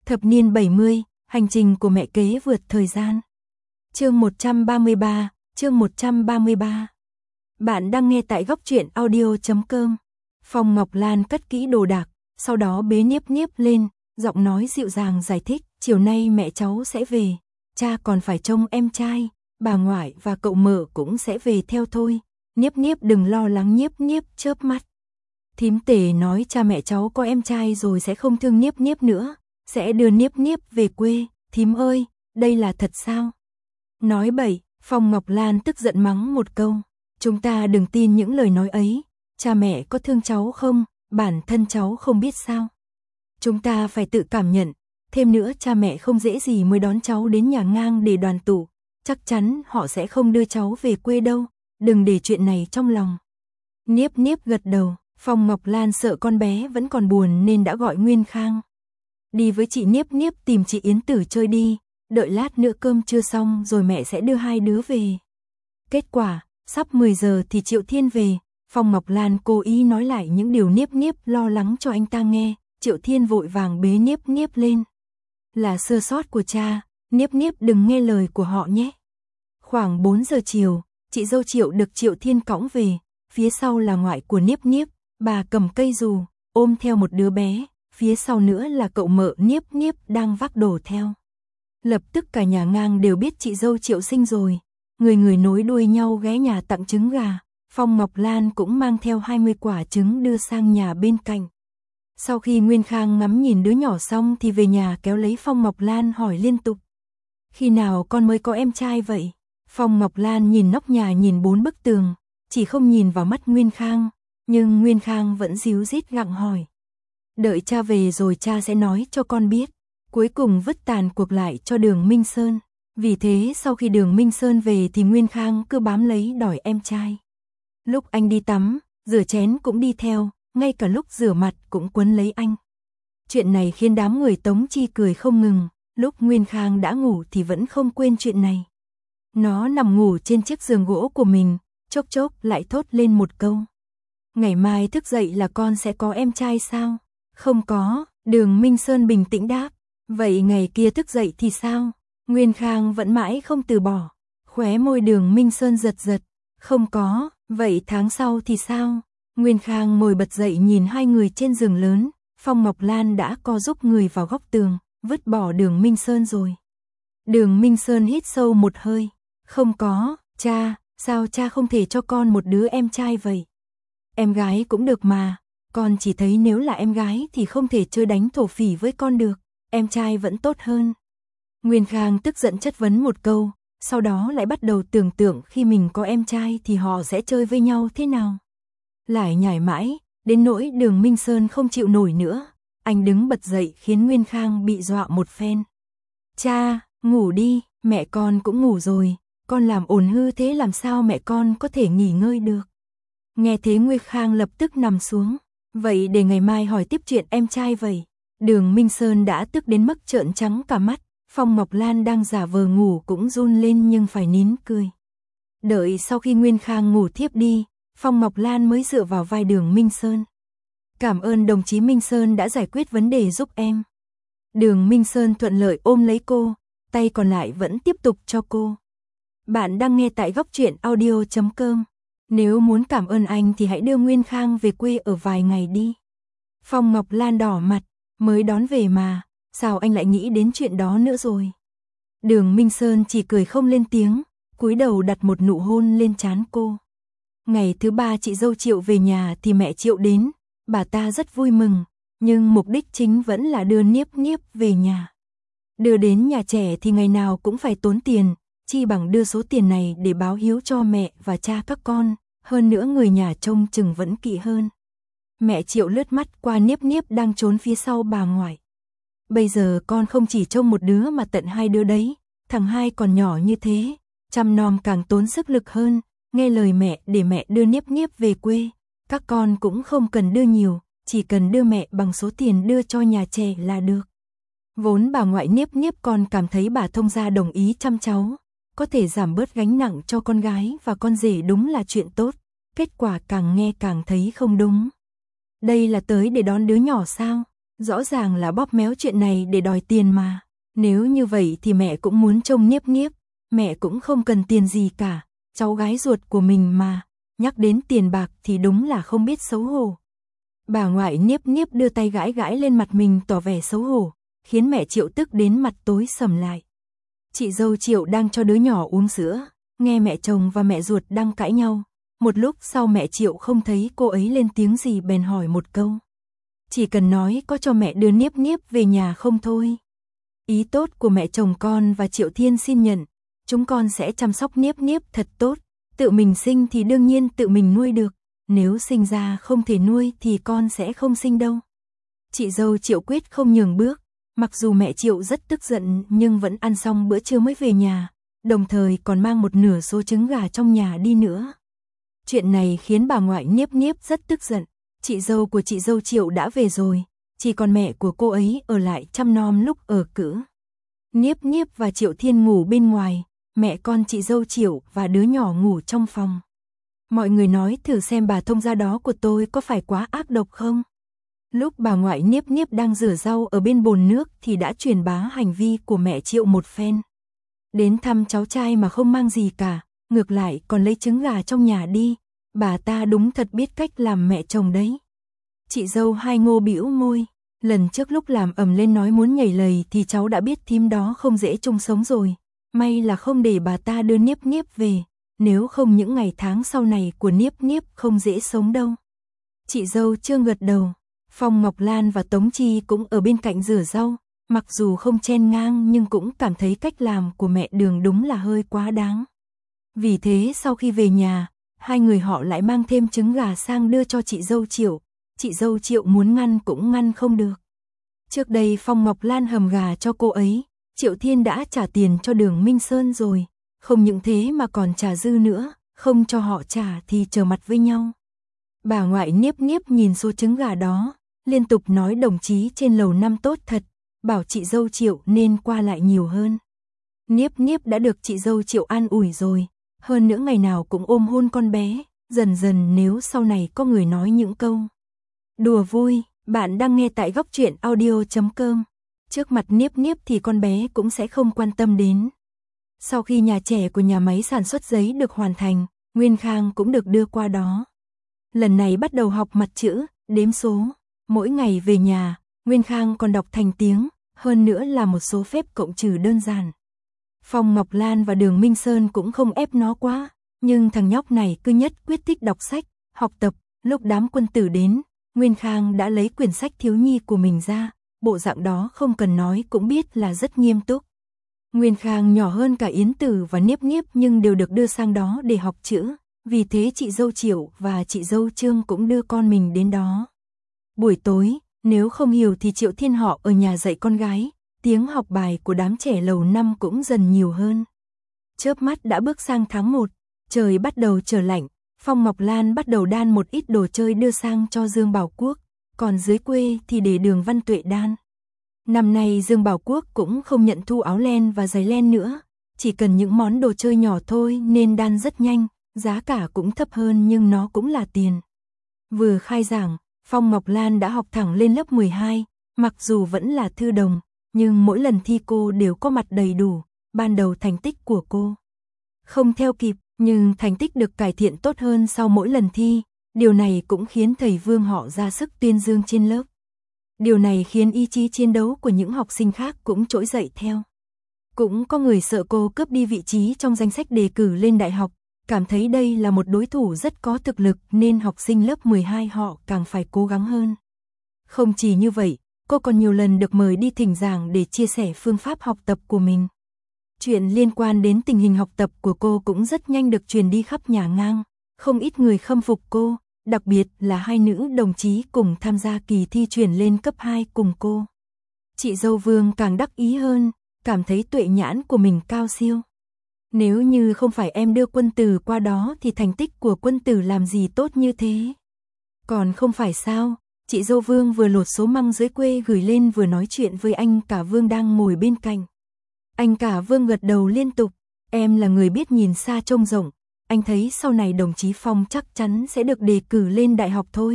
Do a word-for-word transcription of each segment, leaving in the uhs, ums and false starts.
Thập niên bảy mươi, hành trình của mẹ kế vượt thời gian. Chương một trăm ba mươi ba, chương một trăm ba mươi ba. Bạn đang nghe tại góc truyện audio chấm com. Phong Ngọc Lan cất kỹ đồ đạc, sau đó bế Niếp Niếp lên, giọng nói dịu dàng giải thích, chiều nay mẹ cháu sẽ về, cha còn phải trông em trai, bà ngoại và cậu mợ cũng sẽ về theo thôi. Niếp Niếp đừng lo lắng, Niếp Niếp chớp mắt. Thím Tề nói cha mẹ cháu có em trai rồi sẽ không thương Niếp Niếp nữa, sẽ đưa Niếp Niếp về quê. Thím ơi, đây là thật sao? Nói bậy, Phong Ngọc Lan tức giận mắng một câu. Chúng ta đừng tin những lời nói ấy, cha mẹ có thương cháu không, bản thân cháu không biết sao. Chúng ta phải tự cảm nhận, thêm nữa cha mẹ không dễ gì mới đón cháu đến nhà ngang để đoàn tụ, chắc chắn họ sẽ không đưa cháu về quê đâu, đừng để chuyện này trong lòng. Niếp Niếp gật đầu, Phong Ngọc Lan sợ con bé vẫn còn buồn nên đã gọi Nguyên Khang. Đi với chị Niếp Niếp tìm chị Yến Tử chơi đi, đợi lát nữa cơm trưa xong rồi mẹ sẽ đưa hai đứa về. Kết quả, sắp mười giờ thì Triệu Thiên về, Phong Ngọc Lan cố ý nói lại những điều Niếp Niếp lo lắng cho anh ta nghe, Triệu Thiên vội vàng bế Niếp Niếp lên. Là sơ sót của cha, Niếp Niếp đừng nghe lời của họ nhé. Khoảng bốn giờ chiều, chị dâu Triệu được Triệu Thiên cõng về, phía sau là ngoại của Niếp Niếp, bà cầm cây dù, ôm theo một đứa bé, phía sau nữa là cậu mợ Niếp Niếp đang vác đồ theo. Lập tức cả nhà ngang đều biết chị dâu Triệu sinh rồi, người người nối đuôi nhau ghé nhà tặng trứng gà, Phong Ngọc Lan cũng mang theo hai mươi quả trứng đưa sang nhà bên cạnh. Sau khi Nguyên Khang ngắm nhìn đứa nhỏ xong thì về nhà kéo lấy Phong Ngọc Lan hỏi liên tục. Khi nào con mới có em trai vậy? Phong Ngọc Lan nhìn nóc nhà nhìn bốn bức tường, chỉ không nhìn vào mắt Nguyên Khang, nhưng Nguyên Khang vẫn díu dít gặng hỏi. Đợi cha về rồi cha sẽ nói cho con biết. Cuối cùng vứt tàn cuộc lại cho Đường Minh Sơn. Vì thế sau khi Đường Minh Sơn về thì Nguyên Khang cứ bám lấy đòi em trai. Lúc anh đi tắm, rửa chén cũng đi theo, ngay cả lúc rửa mặt cũng quấn lấy anh. Chuyện này khiến đám người Tống Chi cười không ngừng, lúc Nguyên Khang đã ngủ thì vẫn không quên chuyện này. Nó nằm ngủ trên chiếc giường gỗ của mình, chốc chốc lại thốt lên một câu. Ngày mai thức dậy là con sẽ có em trai sao? Không có, Đường Minh Sơn bình tĩnh đáp. Vậy ngày kia thức dậy thì sao? Nguyên Khang vẫn mãi không từ bỏ. Khóe môi Đường Minh Sơn giật giật. Không có, vậy tháng sau thì sao? Nguyên Khang ngồi bật dậy nhìn hai người trên giường lớn. Phong Ngọc Lan đã co giúp người vào góc tường, vứt bỏ Đường Minh Sơn rồi. Đường Minh Sơn hít sâu một hơi. Không có, cha, sao cha không thể cho con một đứa em trai vậy? Em gái cũng được mà, con chỉ thấy nếu là em gái thì không thể chơi đánh thổ phỉ với con được. Em trai vẫn tốt hơn. Nguyên Khang tức giận chất vấn một câu, sau đó lại bắt đầu tưởng tượng khi mình có em trai thì họ sẽ chơi với nhau thế nào. Lại nhảy mãi, đến nỗi Đường Minh Sơn không chịu nổi nữa, anh đứng bật dậy khiến Nguyên Khang bị dọa một phen. Cha, ngủ đi, mẹ con cũng ngủ rồi, con làm ồn hư thế làm sao mẹ con có thể nghỉ ngơi được. Nghe thế Nguyên Khang lập tức nằm xuống, vậy để ngày mai hỏi tiếp chuyện em trai vậy. Đường Minh Sơn đã tức đến mức trợn trắng cả mắt, Phong Ngọc Lan đang giả vờ ngủ cũng run lên nhưng phải nín cười. Đợi sau khi Nguyên Khang ngủ thiếp đi, Phong Ngọc Lan mới dựa vào vai Đường Minh Sơn. Cảm ơn đồng chí Minh Sơn đã giải quyết vấn đề giúp em. Đường Minh Sơn thuận lợi ôm lấy cô, tay còn lại vẫn tiếp tục cho cô. Bạn đang nghe tại góc truyện audio chấm com. Nếu muốn cảm ơn anh thì hãy đưa Nguyên Khang về quê ở vài ngày đi. Phong Ngọc Lan đỏ mặt. Mới đón về mà, sao anh lại nghĩ đến chuyện đó nữa rồi? Đường Minh Sơn chỉ cười không lên tiếng, cúi đầu đặt một nụ hôn lên trán cô. Ngày thứ ba chị dâu Triệu về nhà thì mẹ Triệu đến, bà ta rất vui mừng, nhưng mục đích chính vẫn là đưa Niếp Niếp về nhà. Đưa đến nhà trẻ thì ngày nào cũng phải tốn tiền, chi bằng đưa số tiền này để báo hiếu cho mẹ và cha các con, hơn nữa người nhà trông chừng vẫn kỵ hơn. Mẹ Triệu lướt mắt qua Niếp Niếp đang trốn phía sau bà ngoại. Bây giờ con không chỉ trông một đứa mà tận hai đứa đấy, thằng hai còn nhỏ như thế, chăm nom càng tốn sức lực hơn, nghe lời mẹ để mẹ đưa Niếp Niếp về quê. Các con cũng không cần đưa nhiều, chỉ cần đưa mẹ bằng số tiền đưa cho nhà trẻ là được. Vốn bà ngoại Niếp Niếp còn cảm thấy bà thông gia đồng ý chăm cháu, có thể giảm bớt gánh nặng cho con gái và con rể đúng là chuyện tốt, kết quả càng nghe càng thấy không đúng. Đây là tới để đón đứa nhỏ sao? Rõ ràng là bóp méo chuyện này để đòi tiền mà. Nếu như vậy thì mẹ cũng muốn trông Niếp Niếp, mẹ cũng không cần tiền gì cả, cháu gái ruột của mình mà, nhắc đến tiền bạc thì đúng là không biết xấu hổ. Bà ngoại Niếp Niếp đưa tay gãi gãi lên mặt mình tỏ vẻ xấu hổ, khiến mẹ Triệu tức đến mặt tối sầm lại. Chị dâu Triệu đang cho đứa nhỏ uống sữa, nghe mẹ chồng và mẹ ruột đang cãi nhau. Một lúc sau mẹ Triệu không thấy cô ấy lên tiếng gì bèn hỏi một câu. Chỉ cần nói có cho mẹ đưa Niếp Niếp về nhà không thôi. Ý tốt của mẹ chồng con và Triệu Thiên xin nhận, chúng con sẽ chăm sóc Niếp Niếp thật tốt, tự mình sinh thì đương nhiên tự mình nuôi được, nếu sinh ra không thể nuôi thì con sẽ không sinh đâu. Chị dâu Triệu quyết không nhường bước, mặc dù mẹ Triệu rất tức giận nhưng vẫn ăn xong bữa trưa mới về nhà, đồng thời còn mang một nửa số trứng gà trong nhà đi nữa. Chuyện này khiến bà ngoại Niếp Niếp rất tức giận, chị dâu của chị dâu Triệu đã về rồi, chỉ còn mẹ của cô ấy ở lại chăm nom lúc ở cữ. Niếp Niếp và Triệu Thiên ngủ bên ngoài, mẹ con chị dâu Triệu và đứa nhỏ ngủ trong phòng. Mọi người nói thử xem bà thông gia đó của tôi có phải quá ác độc không? Lúc bà ngoại Niếp Niếp đang rửa rau ở bên bồn nước thì đã truyền bá hành vi của mẹ Triệu một phen. Đến thăm cháu trai mà không mang gì cả, ngược lại còn lấy trứng gà trong nhà đi, bà ta đúng thật biết cách làm mẹ chồng đấy. Chị dâu Hai Ngô bĩu môi, lần trước lúc làm ầm lên nói muốn nhảy lầy thì cháu đã biết thím đó không dễ chung sống rồi, may là không để bà ta đưa Niếp Niếp về, nếu không những ngày tháng sau này của Niếp Niếp không dễ sống đâu. Chị dâu Trương gật đầu, Phong Ngọc Lan và Tống Chi cũng ở bên cạnh rửa rau, mặc dù không chen ngang nhưng cũng cảm thấy cách làm của mẹ Đường đúng là hơi quá đáng. Vì thế sau khi về nhà, hai người họ lại mang thêm trứng gà sang đưa cho chị dâu Triệu, chị dâu Triệu muốn ngăn cũng ngăn không được. Trước đây Phong Ngọc Lan hầm gà cho cô ấy, Triệu Thiên đã trả tiền cho Đường Minh Sơn rồi, không những thế mà còn trả dư nữa, không cho họ trả thì trở mặt với nhau. Bà ngoại Niếp Niếp nhìn số trứng gà đó, liên tục nói đồng chí trên lầu năm tốt thật, bảo chị dâu Triệu nên qua lại nhiều hơn. Niếp Niếp đã được chị dâu Triệu an ủi rồi, hơn nữa ngày nào cũng ôm hôn con bé, dần dần nếu sau này có người nói những câu đùa vui, bạn đang nghe tại góc truyện audio chấm com. Trước mặt Niếp Niếp thì con bé cũng sẽ không quan tâm đến. Sau khi nhà trẻ của nhà máy sản xuất giấy được hoàn thành, Nguyên Khang cũng được đưa qua đó. Lần này bắt đầu học mặt chữ, đếm số, mỗi ngày về nhà, Nguyên Khang còn đọc thành tiếng, hơn nữa là một số phép cộng trừ đơn giản. Phong Ngọc Lan và Đường Minh Sơn cũng không ép nó quá, nhưng thằng nhóc này cứ nhất quyết thích đọc sách, học tập. Lúc đám quân tử đến, Nguyên Khang đã lấy quyển sách thiếu nhi của mình ra, bộ dạng đó không cần nói cũng biết là rất nghiêm túc. Nguyên Khang nhỏ hơn cả Yến Tử và Niếp Niếp nhưng đều được đưa sang đó để học chữ, vì thế chị dâu Triệu và chị dâu Trương cũng đưa con mình đến đó. Buổi tối, nếu không hiểu thì Triệu Thiên họ ở nhà dạy con gái, tiếng học bài của đám trẻ lầu năm cũng dần nhiều hơn. Chớp mắt đã bước sang tháng một, trời bắt đầu trở lạnh, Phong Ngọc Lan bắt đầu đan một ít đồ chơi đưa sang cho Dương Bảo Quốc, còn dưới quê thì để Đường Văn Tuệ đan. Năm nay Dương Bảo Quốc cũng không nhận thu áo len và giày len nữa, chỉ cần những món đồ chơi nhỏ thôi nên đan rất nhanh, giá cả cũng thấp hơn nhưng nó cũng là tiền. Vừa khai giảng, Phong Ngọc Lan đã học thẳng lên lớp mười hai, mặc dù vẫn là thư đồng, nhưng mỗi lần thi cô đều có mặt đầy đủ, ban đầu thành tích của cô không theo kịp, nhưng thành tích được cải thiện tốt hơn sau mỗi lần thi, điều này cũng khiến thầy Vương họ ra sức tuyên dương trên lớp. Điều này khiến ý chí chiến đấu của những học sinh khác cũng trỗi dậy theo. Cũng có người sợ cô cướp đi vị trí trong danh sách đề cử lên đại học, cảm thấy đây là một đối thủ rất có thực lực nên học sinh lớp mười hai họ càng phải cố gắng hơn. Không chỉ như vậy, cô còn nhiều lần được mời đi thỉnh giảng để chia sẻ phương pháp học tập của mình. Chuyện liên quan đến tình hình học tập của cô cũng rất nhanh được truyền đi khắp nhà ngang, không ít người khâm phục cô, đặc biệt là hai nữ đồng chí cùng tham gia kỳ thi chuyển lên cấp hai cùng cô. Chị dâu Vương càng đắc ý hơn, cảm thấy tuệ nhãn của mình cao siêu. Nếu như không phải em đưa Quân Tử qua đó thì thành tích của Quân Tử làm gì tốt như thế. Còn không phải sao, chị dâu Vương vừa lột số măng dưới quê gửi lên vừa nói chuyện với anh cả Vương đang ngồi bên cạnh. Anh cả Vương gật đầu liên tục, em là người biết nhìn xa trông rộng, anh thấy sau này đồng chí Phong chắc chắn sẽ được đề cử lên đại học thôi,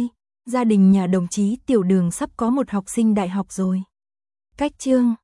Gia đình nhà đồng chí Tiểu Đường sắp có một học sinh đại học rồi. Cách chương